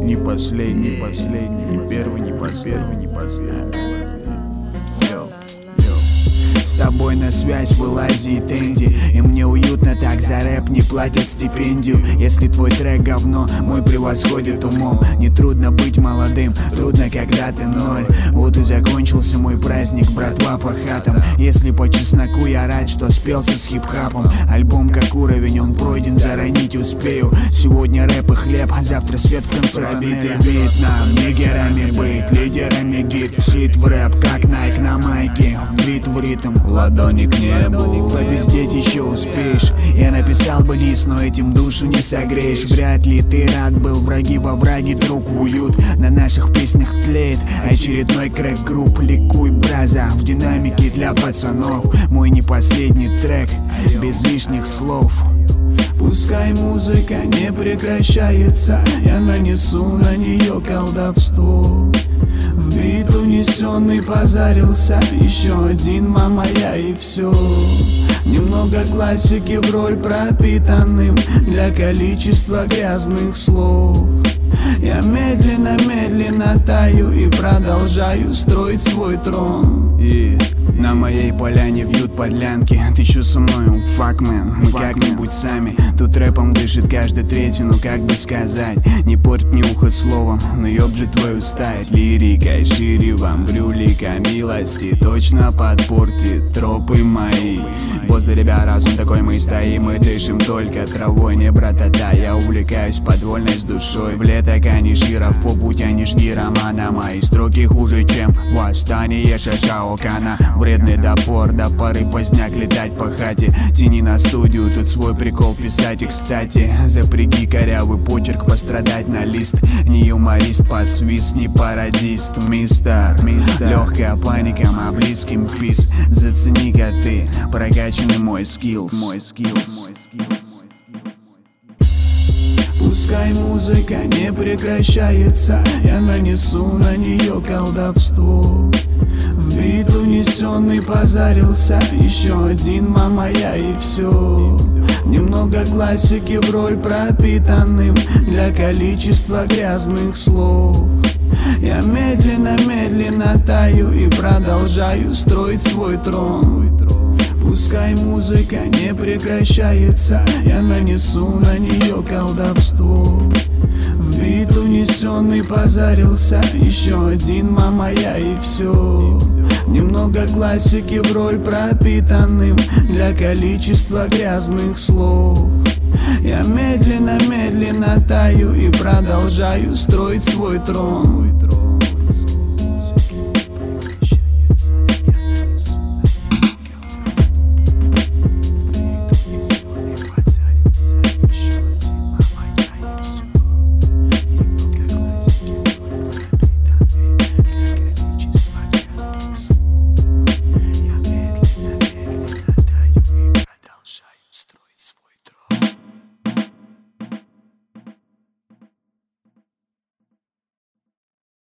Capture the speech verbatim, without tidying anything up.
не последний, не последний, не первый, не последний, не последний. С тобой на связь вылазит Энди, и мне уютно так, за рэп не платят стипендию. Если твой трек говно, мой превосходит умом. Не трудно быть молодым, трудно, когда ты ноль. Вот и закончился мой праздник, братва, по хатам. Если по чесноку, я рад, что спелся с хип-хапом. Альбом как уровень, он пройден, заранить успею. Сегодня рэп и хлеб, а завтра свет в конце тоннеля. Бит нам, нигерами быть, лидерами гит. Вшит в рэп, как Найк на майке, вбит в ритм. Ладони к небу, попиздеть еще успеешь. Я написал бы лист, но этим душу не согреешь. Вряд ли ты рад был, враги во враге, друг в уют. На наших песнях тлеет очередной крэк групп. Ликуй, браза, в динамике для пацанов. Мой не последний трек, без лишних слов. Пускай музыка не прекращается, я нанесу на нее колдовство. В бит унесенный позарился, еще один, мама, я и все. Немного классики в роль пропитанным для количества грязных слов. Я медленно-медленно таю и продолжаю строить свой трон. И на моей поляне вьют подлянки. Ты чё со мной, факмен? Мы как-нибудь сами. Тут рэпом дышит каждый третий, ну как бы сказать. Не порть мне ухо словом, но ёб же твою стать. Лирикой шире вам брюлика милости точно подпортит тропы мои. Возле ребят разум такой, мы стоим и дышим только травой. Не братата, я увлекаюсь подвольной с душой. В лето каниширов, по пути не жги романа. Мои строки хуже, чем восстание Шишаокана. Вредный допор, до поры поздняк летать по хате. Тяни на студию, тут свой прикол писать. И кстати, запряги корявый почерк, пострадать на лист. Не юморист, подсвист, не пародист. Мистер, легкая паника, а близким пис. Зацени-ка ты, прокачанный мой скиллс. Мой скиллс, мой скиллс. Пускай музыка не прекращается, я нанесу на нее колдовство. В бит унесенный позарился, еще один, мама, я и все. Немного классики в роль пропитанным для количества грязных слов. Я медленно-медленно таю и продолжаю строить свой трон. Пускай музыка не прекращается, я нанесу на нее колдовство. В бит унесенный позарился, еще один, мама, я и все. Немного классики в роль пропитанным для количества грязных слов. Я медленно-медленно таю и продолжаю строить свой трон.